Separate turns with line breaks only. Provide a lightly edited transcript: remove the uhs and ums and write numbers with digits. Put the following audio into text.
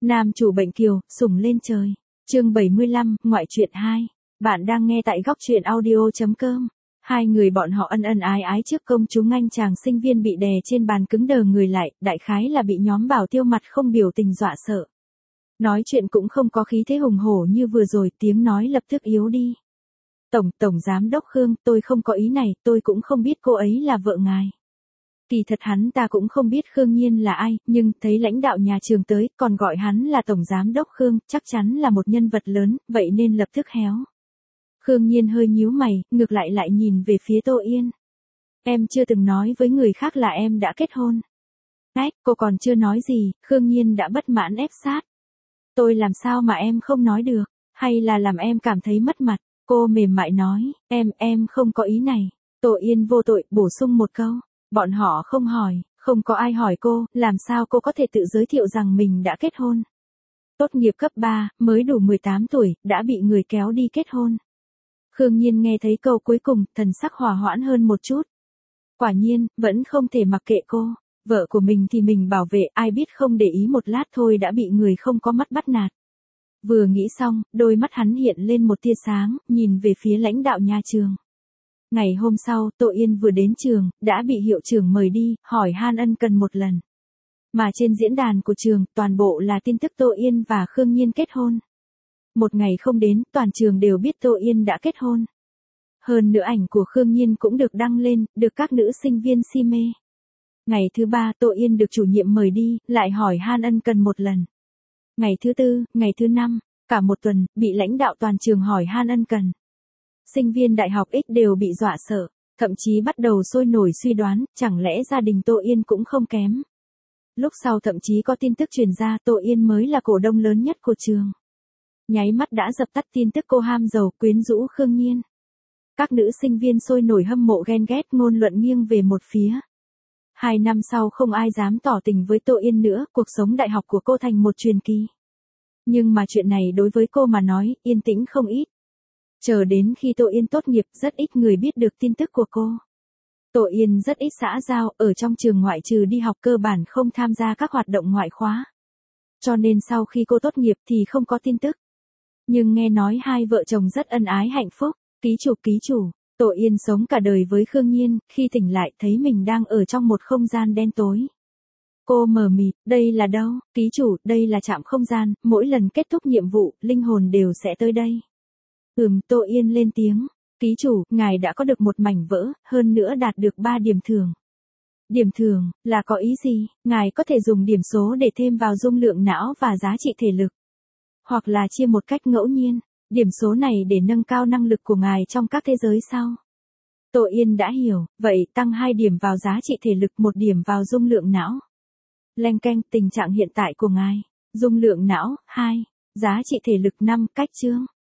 Nam chủ bệnh kiều, sủng lên trời. Chương 75, ngoại truyện 2. Bạn đang nghe tại góc truyện audio.com. Hai người bọn họ ân ân ái ái trước công chúng, anh chàng sinh viên bị đè trên bàn cứng đờ người lại, đại khái là bị nhóm Bảo Tiêu mặt không biểu tình dọa sợ. Nói chuyện cũng không có khí thế hùng hổ như vừa rồi, tiếng nói lập tức yếu đi. Tổng giám đốc Khương, tôi không có ý này, tôi cũng không biết cô ấy là vợ ngài. Kỳ thật hắn ta cũng không biết Khương Nhiên là ai, nhưng thấy lãnh đạo nhà trường tới, còn gọi hắn là tổng giám đốc Khương, chắc chắn là một nhân vật lớn, vậy nên lập tức héo. Khương Nhiên hơi nhíu mày, ngược lại nhìn về phía Tô Yên. Em chưa từng nói với người khác là em đã kết hôn. Cô còn chưa nói gì, Khương Nhiên đã bất mãn ép sát. Tôi làm sao mà em không nói được, hay là làm em cảm thấy mất mặt? Cô mềm mại nói, em không có ý này. Tô Yên vô tội, bổ sung một câu. Bọn họ không hỏi, không có ai hỏi cô, làm sao cô có thể tự giới thiệu rằng mình đã kết hôn. Tốt nghiệp cấp 3, mới đủ 18 tuổi, đã bị người kéo đi kết hôn. Khương Nhiên nghe thấy câu cuối cùng, thần sắc hòa hoãn hơn một chút. Quả nhiên, vẫn không thể mặc kệ cô. Vợ của mình thì mình bảo vệ, ai biết không để ý một lát thôi đã bị người không có mắt bắt nạt. Vừa nghĩ xong, đôi mắt hắn hiện lên một tia sáng, nhìn về phía lãnh đạo nhà trường. Ngày hôm sau, Tô Yên vừa đến trường, đã bị hiệu trưởng mời đi, hỏi han ân cần một lần. Mà trên diễn đàn của trường, toàn bộ là tin tức Tô Yên và Khương Nhiên kết hôn. Một ngày không đến, toàn trường đều biết Tô Yên đã kết hôn. Hơn nữa ảnh của Khương Nhiên cũng được đăng lên, được các nữ sinh viên si mê. Ngày thứ 3, Tô Yên được chủ nhiệm mời đi, lại hỏi han ân cần một lần. Ngày thứ 4, ngày thứ 5, cả một tuần, bị lãnh đạo toàn trường hỏi han ân cần. Sinh viên đại học X đều bị dọa sợ, thậm chí bắt đầu sôi nổi suy đoán, chẳng lẽ gia đình Tô Yên cũng không kém. Lúc sau thậm chí có tin tức truyền ra Tô Yên mới là cổ đông lớn nhất của trường. Nháy mắt đã dập tắt tin tức cô ham giàu quyến rũ Khương Nhiên. Các nữ sinh viên sôi nổi hâm mộ ghen ghét, ngôn luận nghiêng về một phía. 2 năm sau không ai dám tỏ tình với Tô Yên nữa, cuộc sống đại học của cô thành một truyền kỳ. Nhưng mà chuyện này đối với cô mà nói, yên tĩnh không ít. Chờ đến khi Tô Yên tốt nghiệp, rất ít người biết được tin tức của cô. Tô Yên rất ít xã giao, ở trong trường ngoại trừ đi học cơ bản không tham gia các hoạt động ngoại khóa. Cho nên sau khi cô tốt nghiệp thì không có tin tức. Nhưng nghe nói hai vợ chồng rất ân ái hạnh phúc. Ký chủ, Tô Yên sống cả đời với Khương Nhiên, khi tỉnh lại thấy mình đang ở trong một không gian đen tối. Cô mờ mịt, đây là đâu? Ký chủ, đây là trạm không gian, mỗi lần kết thúc nhiệm vụ, linh hồn đều sẽ tới đây. Tô Yên lên tiếng. Ký chủ, ngài đã có được một mảnh vỡ, hơn nữa đạt được 3 điểm thưởng. Điểm thưởng, là có ý gì? Ngài có thể dùng điểm số để thêm vào dung lượng não và giá trị thể lực. Hoặc là chia một cách ngẫu nhiên, điểm số này để nâng cao năng lực của ngài trong các thế giới sau. Tô Yên đã hiểu, vậy tăng 2 điểm vào giá trị thể lực, 1 điểm vào dung lượng não. Leng keng, tình trạng hiện tại của ngài. Dung lượng não, 2. Giá trị thể lực 5, cách chương.